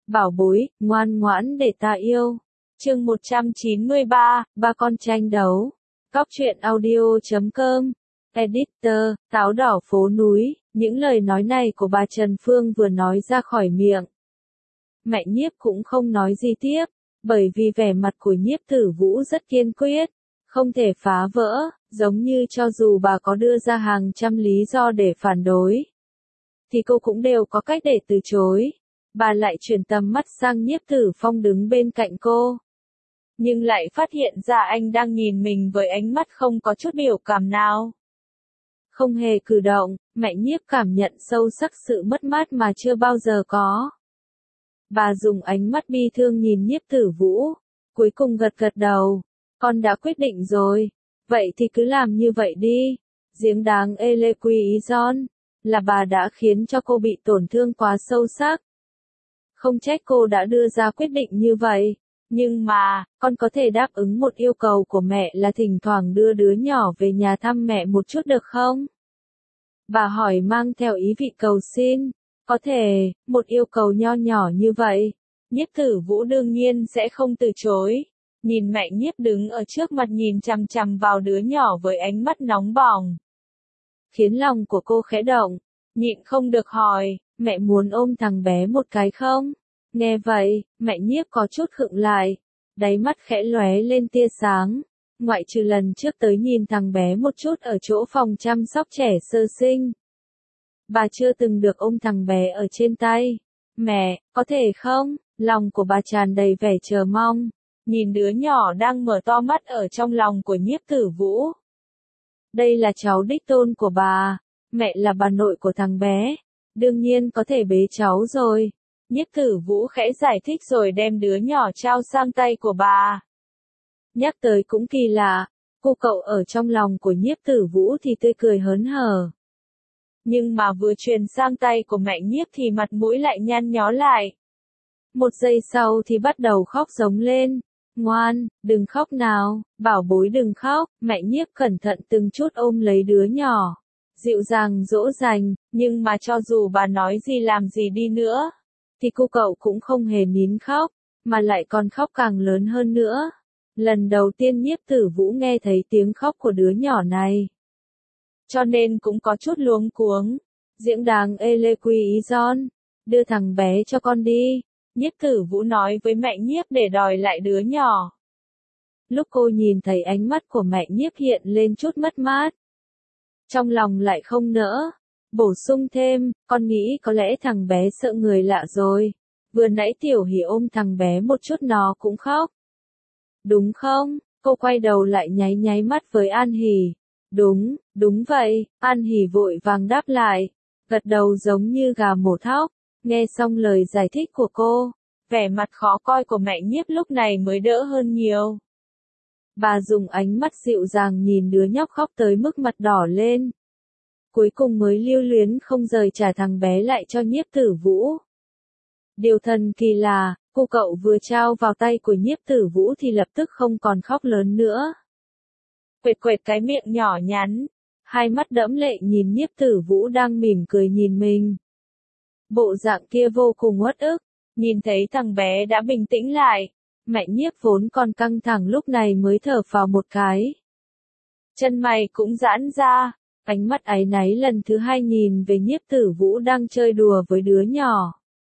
bảo bối, ngoan ngoãn để ta yêu. Chương 193, ba con tranh đấu. Cóc truyện audio.com. Editor, táo đỏ phố núi. Những lời nói này của bà Trần Phương vừa nói ra khỏi miệng. Mạnh Nhiếp cũng không nói gì tiếp, bởi vì vẻ mặt của Nhiếp Tử Vũ rất kiên quyết, không thể phá vỡ, giống như cho dù bà có đưa ra hàng trăm lý do để phản đối, thì cô cũng đều có cách để từ chối. Bà lại chuyển tầm mắt sang Nhiếp Tử Phong đứng bên cạnh cô. Nhưng lại phát hiện ra anh đang nhìn mình với ánh mắt không có chút biểu cảm nào. Không hề cử động, Mạnh Nhiếp cảm nhận sâu sắc sự mất mát mà chưa bao giờ có. Bà dùng ánh mắt bi thương nhìn Nhiếp Tử Vũ, cuối cùng gật gật đầu. Con đã quyết định rồi, vậy thì cứ làm như vậy đi. Giếng đáng Ele Quy Ý Gion, là bà đã khiến cho cô bị tổn thương quá sâu sắc. Không trách cô đã đưa ra quyết định như vậy, nhưng mà, con có thể đáp ứng một yêu cầu của mẹ là thỉnh thoảng đưa đứa nhỏ về nhà thăm mẹ một chút được không? Bà hỏi mang theo ý vị cầu xin. Có thể, một yêu cầu nho nhỏ như vậy, Nhiếp Tử Vũ đương nhiên sẽ không từ chối. Nhìn Mạnh Nhiếp đứng ở trước mặt nhìn chằm chằm vào đứa nhỏ với ánh mắt nóng bỏng, khiến lòng của cô khẽ động, nhịn không được hỏi, mẹ muốn ôm thằng bé một cái không? Nghe vậy, Mạnh Nhiếp có chút khựng lại, đáy mắt khẽ lóe lên tia sáng, ngoại trừ lần trước tới nhìn thằng bé một chút ở chỗ phòng chăm sóc trẻ sơ sinh. Bà chưa từng được ôm thằng bé ở trên tay. Mẹ, có thể không? Lòng của bà tràn đầy vẻ chờ mong, nhìn đứa nhỏ đang mở to mắt ở trong lòng của Nhiếp Tử Vũ. Đây là cháu đích tôn của bà, mẹ là bà nội của thằng bé, đương nhiên có thể bế cháu rồi. Nhiếp Tử Vũ khẽ giải thích rồi đem đứa nhỏ trao sang tay của bà. Nhắc tới cũng kỳ lạ, cô cậu ở trong lòng của Nhiếp Tử Vũ thì tươi cười hớn hở. Nhưng mà vừa truyền sang tay của Mạnh Nhiếp thì mặt mũi lại nhăn nhó lại. Một giây sau thì bắt đầu khóc giống lên. Ngoan, đừng khóc nào, bảo bối đừng khóc. Mạnh Nhiếp cẩn thận từng chút ôm lấy đứa nhỏ, dịu dàng dỗ dành, nhưng mà cho dù bà nói gì làm gì đi nữa, thì cô cậu cũng không hề nín khóc, mà lại còn khóc càng lớn hơn nữa. Lần đầu tiên Nhiếp Tử Vũ nghe thấy tiếng khóc của đứa nhỏ này, cho nên cũng có chút luống cuống. Giếng đáng Ele Quy Ý Gion, đưa thằng bé cho con đi. Nhiếp Tử Vũ nói với Mạnh Nhiếp để đòi lại đứa nhỏ. Lúc cô nhìn thấy ánh mắt của Mạnh Nhiếp hiện lên chút mất mát, trong lòng lại không nỡ, bổ sung thêm, con nghĩ có lẽ thằng bé sợ người lạ rồi. Vừa nãy Tiểu Hỉ ôm thằng bé một chút nó cũng khóc. Đúng không? Cô quay đầu lại nháy nháy mắt với An Hỉ. Đúng vậy, An Hỉ vội vàng đáp lại, gật đầu giống như gà mổ thóc. Nghe xong lời giải thích của cô, vẻ mặt khó coi của Mạnh Nhiếp lúc này mới đỡ hơn nhiều. Bà dùng ánh mắt dịu dàng nhìn đứa nhóc khóc tới mức mặt đỏ lên. Cuối cùng mới lưu luyến không rời trả thằng bé lại cho Nhiếp Tử Vũ. Điều thần kỳ là, cô cậu vừa trao vào tay của Nhiếp Tử Vũ thì lập tức không còn khóc lớn nữa. Quệt quệt cái miệng nhỏ nhắn, hai mắt đẫm lệ nhìn Nhiếp Tử Vũ đang mỉm cười nhìn mình. Bộ dạng kia vô cùng uất ức, nhìn thấy thằng bé đã bình tĩnh lại, Mạnh Nhiếp vốn còn căng thẳng lúc này mới thở phào một cái. Chân mày cũng giãn ra, ánh mắt áy náy lần thứ hai nhìn về Nhiếp Tử Vũ đang chơi đùa với đứa nhỏ.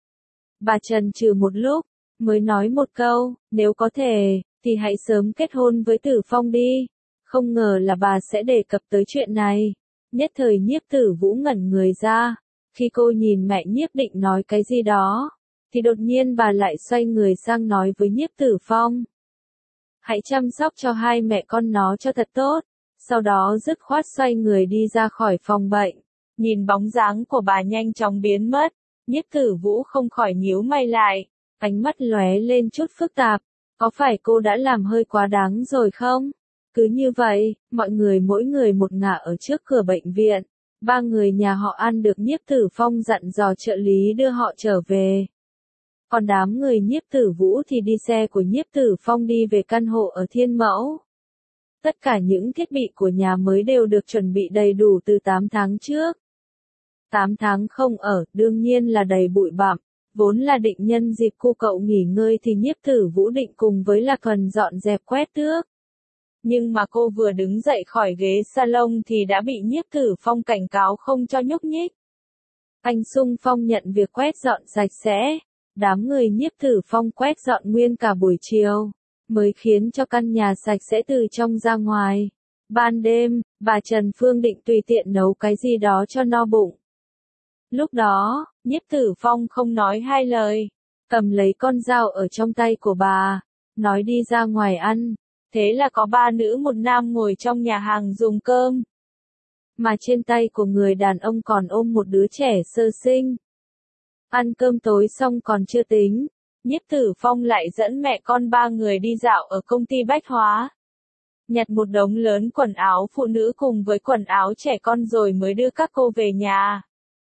Bà chần chừ một lúc, mới nói một câu, nếu có thể, thì hãy sớm kết hôn với Tử Phong đi. Không ngờ là bà sẽ đề cập tới chuyện này. Nhất thời Nhiếp Tử Vũ ngẩn người ra. Khi cô nhìn Mạnh Nhiếp định nói cái gì đó, thì đột nhiên bà lại xoay người sang nói với Nhiếp Tử Phong. Hãy chăm sóc cho hai mẹ con nó cho thật tốt. Sau đó dứt khoát xoay người đi ra khỏi phòng bệnh. Nhìn bóng dáng của bà nhanh chóng biến mất, Nhiếp Tử Vũ không khỏi nhíu mày lại, ánh mắt lóe lên chút phức tạp. Có phải cô đã làm hơi quá đáng rồi không? Cứ như vậy, mọi người mỗi người một ngả ở trước cửa bệnh viện. Ba người nhà họ An được Nhiếp Tử Phong dặn dò trợ lý đưa họ trở về. Còn đám người Nhiếp Tử Vũ thì đi xe của Nhiếp Tử Phong đi về căn hộ ở Thiên Mẫu. Tất cả những thiết bị của nhà mới đều được chuẩn bị đầy đủ từ 8 tháng trước. 8 tháng không ở, đương nhiên là đầy bụi bặm. Vốn là định nhân dịp cô cậu nghỉ ngơi thì Nhiếp Tử Vũ định cùng với Lạc Thuần dọn dẹp quét tước. Nhưng mà cô vừa đứng dậy khỏi ghế salon thì đã bị Nhiếp Tử Phong cảnh cáo không cho nhúc nhích. Anh xung phong nhận việc quét dọn sạch sẽ. Đám người Nhiếp Tử Phong quét dọn nguyên cả buổi chiều, mới khiến cho căn nhà sạch sẽ từ trong ra ngoài. Ban đêm, bà Trần Phương định tùy tiện nấu cái gì đó cho no bụng. Lúc đó, Nhiếp Tử Phong không nói hai lời, cầm lấy con dao ở trong tay của bà, nói đi ra ngoài ăn. Thế là có 3 nữ 1 nam ngồi trong nhà hàng dùng cơm. Mà trên tay của người đàn ông còn ôm một đứa trẻ sơ sinh. Ăn cơm tối xong còn chưa tính, Nhiếp Tử Phong lại dẫn mẹ con 3 người đi dạo ở công ty bách hóa. Nhặt một đống lớn quần áo phụ nữ cùng với quần áo trẻ con rồi mới đưa các cô về nhà.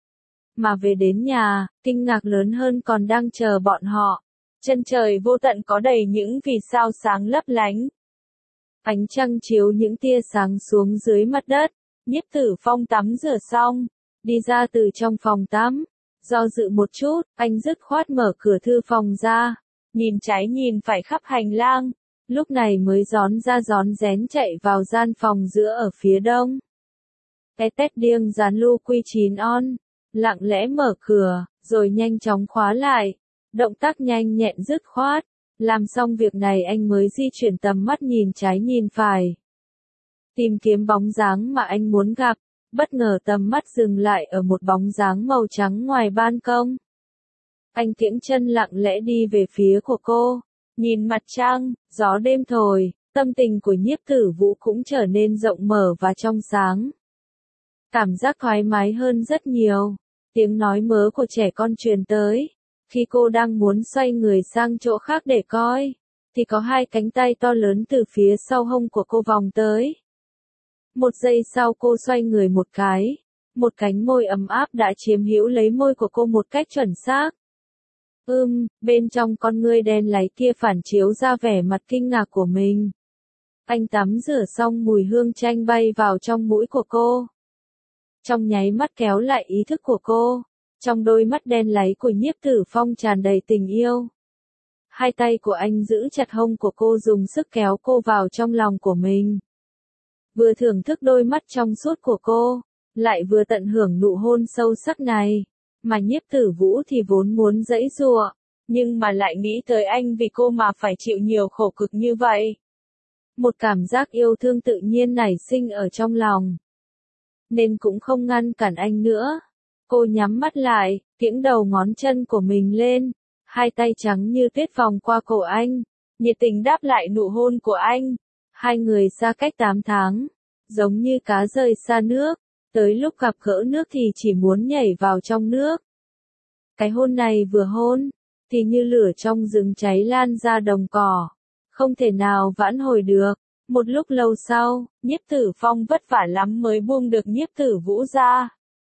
Mà về đến nhà, kinh ngạc lớn hơn còn đang chờ bọn họ. Chân trời vô tận có đầy những vì sao sáng lấp lánh. Ánh trăng chiếu những tia sáng xuống dưới mặt đất. Nhiếp Tử Phong tắm rửa xong, đi ra từ trong phòng tắm. Do dự một chút, anh dứt khoát mở cửa thư phòng ra, nhìn trái nhìn phải khắp hành lang, lúc này mới rón ra rón rén chạy vào gian phòng giữa ở phía đông. Cái tét điêng dán lu quy 9 on, lặng lẽ mở cửa, rồi nhanh chóng khóa lại, động tác nhanh nhẹn dứt khoát, làm xong việc này anh mới di chuyển tầm mắt nhìn trái nhìn phải. Tìm kiếm bóng dáng mà anh muốn gặp. Bất ngờ tầm mắt dừng lại ở một bóng dáng màu trắng ngoài ban công. Anh kiễng chân lặng lẽ đi về phía của cô, nhìn mặt trăng, gió đêm thổi, tâm tình của Nhiếp Tử Vũ cũng trở nên rộng mở và trong sáng. Cảm giác thoải mái hơn rất nhiều, tiếng nói mớ của trẻ con truyền tới. Khi cô đang muốn xoay người sang chỗ khác để coi, thì có 2 cánh tay to lớn từ phía sau hông của cô vòng tới. Một giây sau cô xoay người một cái, một cánh môi ấm áp đã chiếm hữu lấy môi của cô một cách chuẩn xác. Bên trong con ngươi đen láy kia phản chiếu ra vẻ mặt kinh ngạc của mình. Anh tắm rửa xong mùi hương chanh bay vào trong mũi của cô. Trong nháy mắt kéo lại ý thức của cô, trong đôi mắt đen láy của Nhiếp Tử Phong tràn đầy tình yêu. 2 tay của anh giữ chặt hông của cô dùng sức kéo cô vào trong lòng của mình. Vừa thưởng thức đôi mắt trong suốt của cô, lại vừa tận hưởng nụ hôn sâu sắc này, mà Nhiếp Tử Vũ thì vốn muốn giãy giụa, nhưng mà lại nghĩ tới anh vì cô mà phải chịu nhiều khổ cực như vậy. Một cảm giác yêu thương tự nhiên nảy sinh ở trong lòng, nên cũng không ngăn cản anh nữa. Cô nhắm mắt lại, kiễng đầu ngón chân của mình lên, 2 tay trắng như tuyết vòng qua cổ anh, nhiệt tình đáp lại nụ hôn của anh. 2 người xa cách 8 tháng, giống như cá rơi xa nước, tới lúc gặp gỡ nước thì chỉ muốn nhảy vào trong nước. Cái hôn này vừa hôn, thì như lửa trong rừng cháy lan ra đồng cỏ, không thể nào vãn hồi được. Một lúc lâu sau, Nhiếp Tử Phong vất vả lắm mới buông được Nhiếp Tử Vũ ra.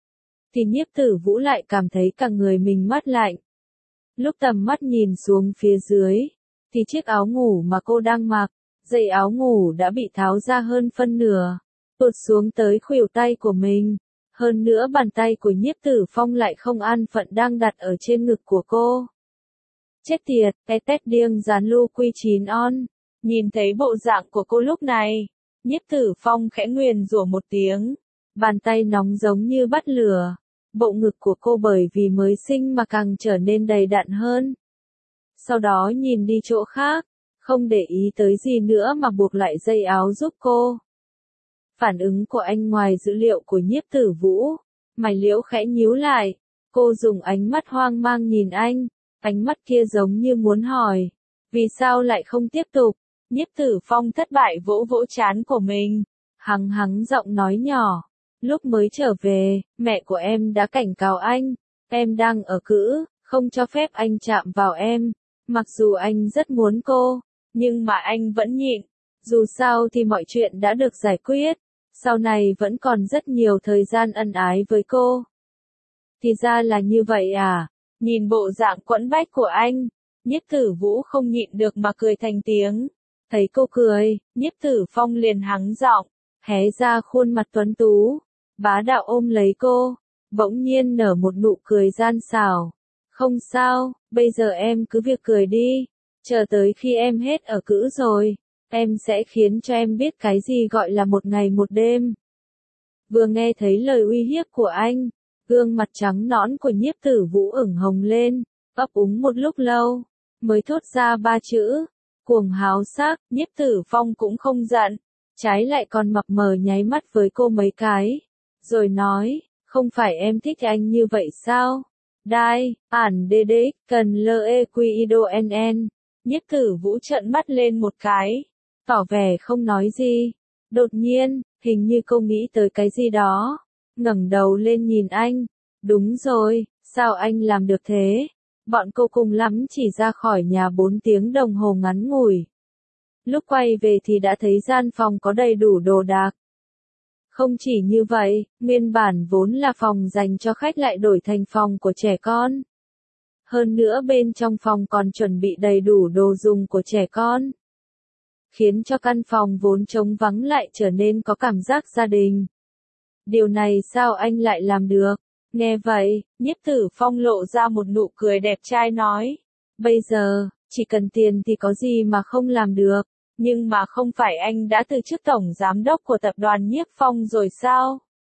Thì Nhiếp Tử Vũ lại cảm thấy cả người mình mát lạnh. Lúc tầm mắt nhìn xuống phía dưới, thì chiếc áo ngủ mà cô đang mặc, dây áo ngủ đã bị tháo ra hơn phân nửa, tuột xuống tới khuỷu tay của mình. Hơn nữa bàn tay của Nhiếp Tử Phong lại không an phận đang đặt ở trên ngực của cô. Chết tiệt, cái tét điêng dán lu quy 9 on. Nhìn thấy bộ dạng của cô lúc này, Nhiếp Tử Phong khẽ nguyền rủa một tiếng. Bàn tay nóng giống như bắt lửa. Bộ ngực của cô bởi vì mới sinh mà càng trở nên đầy đặn hơn. Sau đó nhìn đi chỗ khác, không để ý tới gì nữa mà buộc lại dây áo giúp cô. Phản ứng của anh ngoài dữ liệu của Nhiếp Tử Vũ, mày liễu khẽ nhíu lại, cô dùng ánh mắt hoang mang nhìn anh, ánh mắt kia giống như muốn hỏi, vì sao lại không tiếp tục. Nhiếp Tử Phong thất bại vỗ vỗ trán của mình, hắng giọng nói nhỏ, lúc mới trở về, mẹ của em đã cảnh cáo anh, em đang ở cữ, không cho phép anh chạm vào em, mặc dù anh rất muốn cô, nhưng mà anh vẫn nhịn, dù sao thì mọi chuyện đã được giải quyết, sau này vẫn còn rất nhiều thời gian ân ái với cô. Thì ra là như vậy à, nhìn bộ dạng quẫn bách của anh, Nhiếp Tử Vũ không nhịn được mà cười thành tiếng. Thấy cô cười, Nhiếp Tử Phong liền hắng giọng, hé ra khuôn mặt tuấn tú, bá đạo ôm lấy cô, bỗng nhiên nở một nụ cười gian xảo. Không sao, bây giờ em cứ việc cười đi. Chờ tới khi em hết ở cữ rồi, em sẽ khiến cho em biết cái gì gọi là một ngày một đêm. Vừa nghe thấy lời uy hiếp của anh, gương mặt trắng nõn của Nhiếp Tử Vũ ửng hồng lên, ấp úng một lúc lâu, mới thốt ra ba chữ, cuồng háo sắc. Nhiếp Tử Phong cũng không giận, trái lại còn mập mờ nháy mắt với cô mấy cái, rồi nói, không phải em thích anh như vậy sao? Đai, ản DD, cần LEQIDONN. Nhiếp Tử Vũ trợn mắt lên một cái, tỏ vẻ không nói gì. Đột nhiên, hình như cô nghĩ tới cái gì đó, ngẩng đầu lên nhìn anh. Đúng rồi, sao anh làm được thế? Bọn cô cùng lắm chỉ ra khỏi nhà 4 tiếng đồng hồ ngắn ngủi. Lúc quay về thì đã thấy gian phòng có đầy đủ đồ đạc. Không chỉ như vậy, nguyên bản vốn là phòng dành cho khách lại đổi thành phòng của trẻ con. Hơn nữa bên trong phòng còn chuẩn bị đầy đủ đồ dùng của trẻ con, khiến cho căn phòng vốn trống vắng lại trở nên có cảm giác gia đình. Điều này sao anh lại làm được? Nghe vậy, Nhiếp Tử Phong lộ ra một nụ cười đẹp trai nói, bây giờ, chỉ cần tiền thì có gì mà không làm được, nhưng mà không phải anh đã từ chức tổng giám đốc của tập đoàn Nhiếp Phong rồi sao?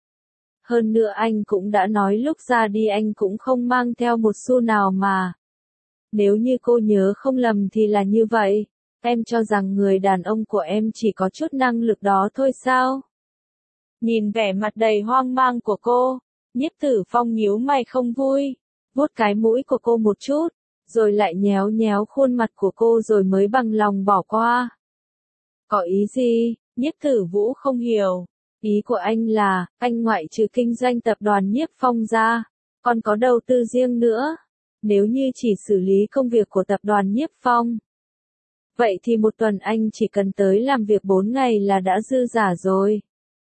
Hơn nữa anh cũng đã nói lúc ra đi anh cũng không mang theo một xu nào mà. Nếu như cô nhớ không lầm thì là như vậy, em cho rằng người đàn ông của em chỉ có chút năng lực đó thôi sao? Nhìn vẻ mặt đầy hoang mang của cô, Nhiếp Tử Phong nhíu mày không vui, vuốt cái mũi của cô một chút, rồi lại nhéo nhéo khuôn mặt của cô rồi mới bằng lòng bỏ qua. Có ý gì? Nhiếp Tử Vũ không hiểu. Ý của anh là, anh ngoại trừ kinh doanh tập đoàn Nhiếp Phong ra, còn có đầu tư riêng nữa. Nếu như chỉ xử lý công việc của tập đoàn Nhiếp Phong, vậy thì một tuần anh chỉ cần tới làm việc 4 ngày là đã dư giả rồi.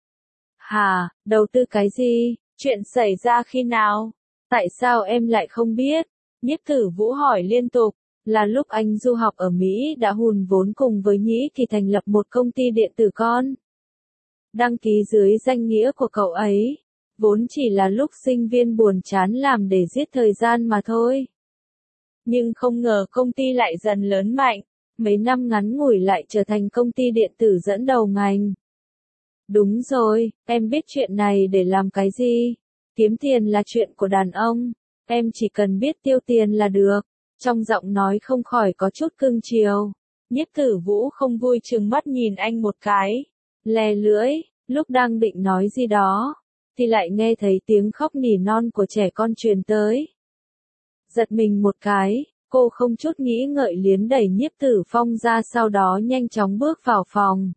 Hả, đầu tư cái gì? Chuyện xảy ra khi nào? Tại sao em lại không biết? Nhiếp Tử Vũ hỏi liên tục. Là lúc anh du học ở Mỹ đã hùn vốn cùng với Nhĩ thì thành lập một công ty điện tử con. Đăng ký dưới danh nghĩa của cậu ấy. Vốn chỉ là lúc sinh viên buồn chán làm để giết thời gian mà thôi. Nhưng không ngờ công ty lại dần lớn mạnh. Mấy năm ngắn ngủi lại trở thành công ty điện tử dẫn đầu ngành. Đúng rồi, em biết chuyện này để làm cái gì? Kiếm tiền là chuyện của đàn ông. Em chỉ cần biết tiêu tiền là được. Trong giọng nói không khỏi có chút cưng chiều. Nhiếp Tử Vũ không vui trừng mắt nhìn anh một cái. Lè lưỡi, lúc đang định nói gì đó, thì lại nghe thấy tiếng khóc nỉ non của trẻ con truyền tới. Giật mình một cái, cô không chút nghĩ ngợi liến đẩy Nhiếp Tử Phong ra sau đó nhanh chóng bước vào phòng.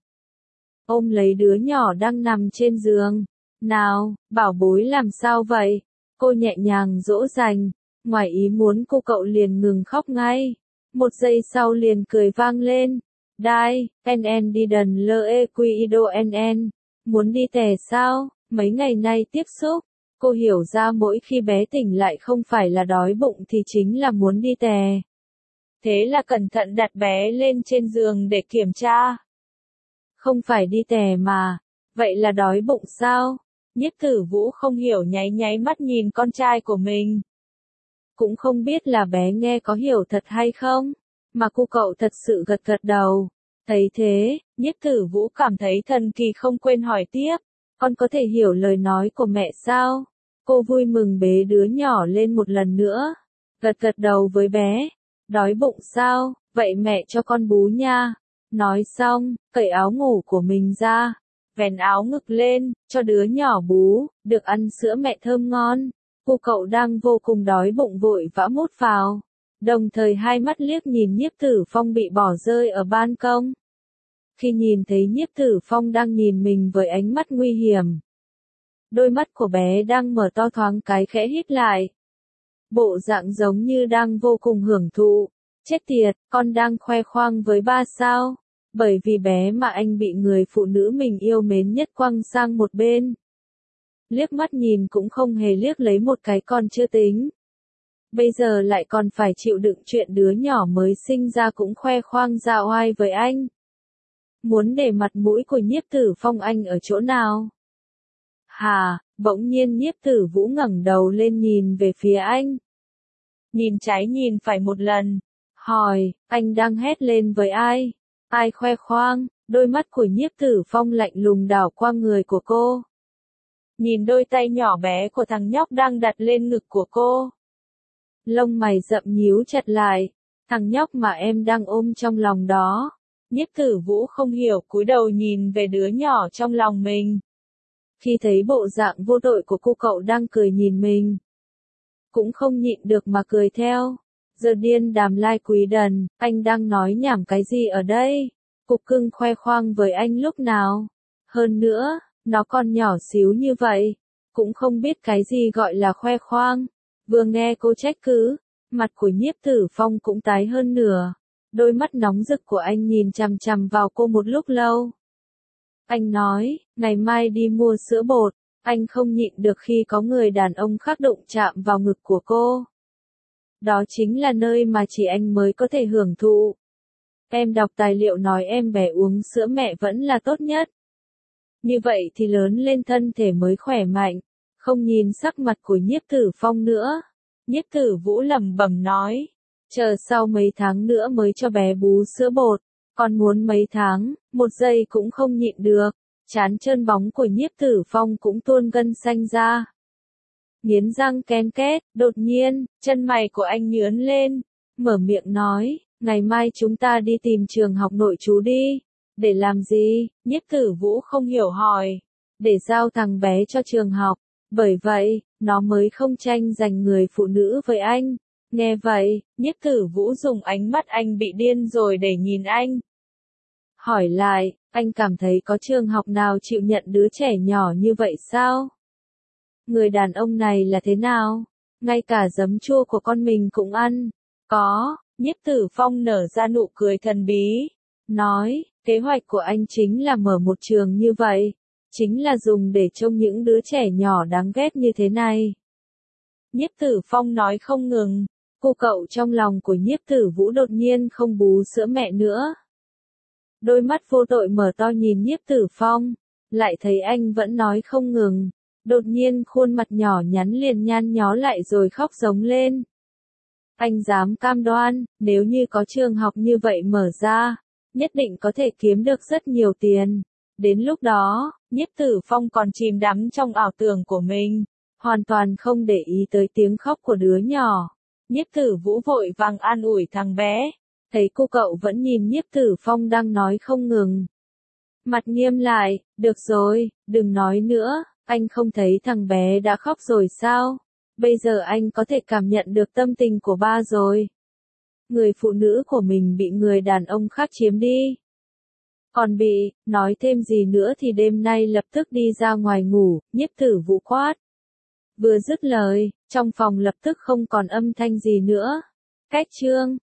Ôm lấy đứa nhỏ đang nằm trên giường. Nào, bảo bối làm sao vậy? Cô nhẹ nhàng dỗ dành. Ngoài ý muốn cô cậu liền ngừng khóc ngay. Một giây sau liền cười vang lên. Đai, NN đi đần LEQIDONN. Muốn đi tè sao? Mấy ngày nay tiếp xúc, cô hiểu ra mỗi khi bé tỉnh lại không phải là đói bụng thì chính là muốn đi tè. Thế là cẩn thận đặt bé lên trên giường để kiểm tra. Không phải đi tè mà. Vậy là đói bụng sao? Nhiếp Tử Vũ không hiểu nháy nháy mắt nhìn con trai của mình. Cũng không biết là bé nghe có hiểu thật hay không, mà cô cậu thật sự gật gật đầu. Thấy thế, Nhiếp Tử Vũ cảm thấy thần kỳ không quên hỏi tiếp, con có thể hiểu lời nói của mẹ sao? Cô vui mừng bế đứa nhỏ lên một lần nữa, gật gật đầu với bé. Đói bụng sao? Vậy mẹ cho con bú nha. Nói xong, cởi áo ngủ của mình ra, vén áo ngực lên, cho đứa nhỏ bú, được ăn sữa mẹ thơm ngon. Cô cậu đang vô cùng đói bụng vội vã mút vào, đồng thời hai mắt liếc nhìn Nhiếp Tử Phong bị bỏ rơi ở ban công. Khi nhìn thấy Nhiếp Tử Phong đang nhìn mình với ánh mắt nguy hiểm, đôi mắt của bé đang mở to thoáng cái khẽ híp lại. Bộ dạng giống như đang vô cùng hưởng thụ. Chết tiệt, con đang khoe khoang với ba sao? Bởi vì bé mà anh bị người phụ nữ mình yêu mến nhất quăng sang một bên. Liếc mắt nhìn cũng không hề liếc lấy một cái con chưa tính. Bây giờ lại còn phải chịu đựng chuyện đứa nhỏ mới sinh ra cũng khoe khoang ra oai với anh. Muốn để mặt mũi của Nhiếp Tử Phong anh ở chỗ nào? Hà, bỗng nhiên Nhiếp Tử Vũ ngẩng đầu lên nhìn về phía anh. nhìn trái nhìn phải một lần. Hỏi, anh đang hét lên với ai? Ai khoe khoang? Đôi mắt của Nhiếp Tử Phong lạnh lùng đảo qua người của cô. Nhìn đôi tay nhỏ bé của thằng nhóc đang đặt lên ngực của cô. Lông mày rậm nhíu chặt lại. Thằng nhóc mà em đang ôm trong lòng đó. Nhiếp Tử Vũ không hiểu cúi đầu nhìn về đứa nhỏ trong lòng mình. Khi thấy bộ dạng vô tội của cô cậu đang cười nhìn mình, cũng không nhịn được mà cười theo. Giờ điên Đàm Lai Quý Đần, anh đang nói nhảm cái gì ở đây? Cục cưng khoe khoang với anh lúc nào? Hơn nữa, nó còn nhỏ xíu như vậy, cũng không biết cái gì gọi là khoe khoang. Vừa nghe cô trách cứ, mặt của Nhiếp Tử Phong cũng tái hơn nửa. Đôi mắt nóng rực của anh nhìn chằm chằm vào cô một lúc lâu. Anh nói, ngày mai đi mua sữa bột. Anh không nhịn được khi có người đàn ông khác đụng chạm vào ngực của cô. Đó chính là nơi mà chỉ anh mới có thể hưởng thụ. Em đọc tài liệu nói em bé uống sữa mẹ vẫn là tốt nhất. Như vậy thì lớn lên thân thể mới khỏe mạnh. Không nhìn sắc mặt của Nhiếp Tử Phong nữa. Nhiếp Tử Vũ lẩm bẩm nói. Chờ sau mấy tháng nữa mới cho bé bú sữa bột. Còn muốn mấy tháng, một giây cũng không nhịn được. Trán trơn bóng của Nhiếp Tử Phong cũng tuôn gân xanh ra. Nghiến răng ken két, đột nhiên, chân mày của anh nhướng lên. Mở miệng nói, ngày mai chúng ta đi tìm trường học nội trú đi. Để làm gì? Nhiếp Tử Vũ không hiểu hỏi. Để giao thằng bé cho trường học. Bởi vậy, nó mới không tranh giành người phụ nữ với anh. Nghe vậy, Nhiếp Tử Vũ dùng ánh mắt anh bị điên rồi để nhìn anh. Hỏi lại, anh cảm thấy có trường học nào chịu nhận đứa trẻ nhỏ như vậy sao? Người đàn ông này là thế nào? Ngay cả giấm chua của con mình cũng ăn. Có, Nhiếp Tử Phong nở ra nụ cười thần bí. Nói, kế hoạch của anh chính là mở một trường như vậy. Chính là dùng để trông những đứa trẻ nhỏ đáng ghét như thế này. Nhiếp Tử Phong nói không ngừng. Cô cậu trong lòng của Nhiếp Tử Vũ đột nhiên không bú sữa mẹ nữa. Đôi mắt vô tội mở to nhìn Nhiếp Tử Phong. Lại thấy anh vẫn nói không ngừng. Đột nhiên khuôn mặt nhỏ nhắn liền nhăn nhó lại rồi khóc giống lên. Anh dám cam đoan, nếu như có trường học như vậy mở ra, nhất định có thể kiếm được rất nhiều tiền. Đến lúc đó, Nhiếp Tử Phong còn chìm đắm trong ảo tưởng của mình, hoàn toàn không để ý tới tiếng khóc của đứa nhỏ. Nhiếp Tử Vũ vội vàng an ủi thằng bé, thấy cô cậu vẫn nhìn Nhiếp Tử Phong đang nói không ngừng. Mặt nghiêm lại, được rồi, đừng nói nữa, anh không thấy thằng bé đã khóc rồi sao? Bây giờ anh có thể cảm nhận được tâm tình của ba rồi. Người phụ nữ của mình bị người đàn ông khác chiếm đi. Còn bị, nói thêm gì nữa thì đêm nay lập tức đi ra ngoài ngủ, Nhiếp Tử Vũ quát. Vừa dứt lời, trong phòng lập tức không còn âm thanh gì nữa. Cách chương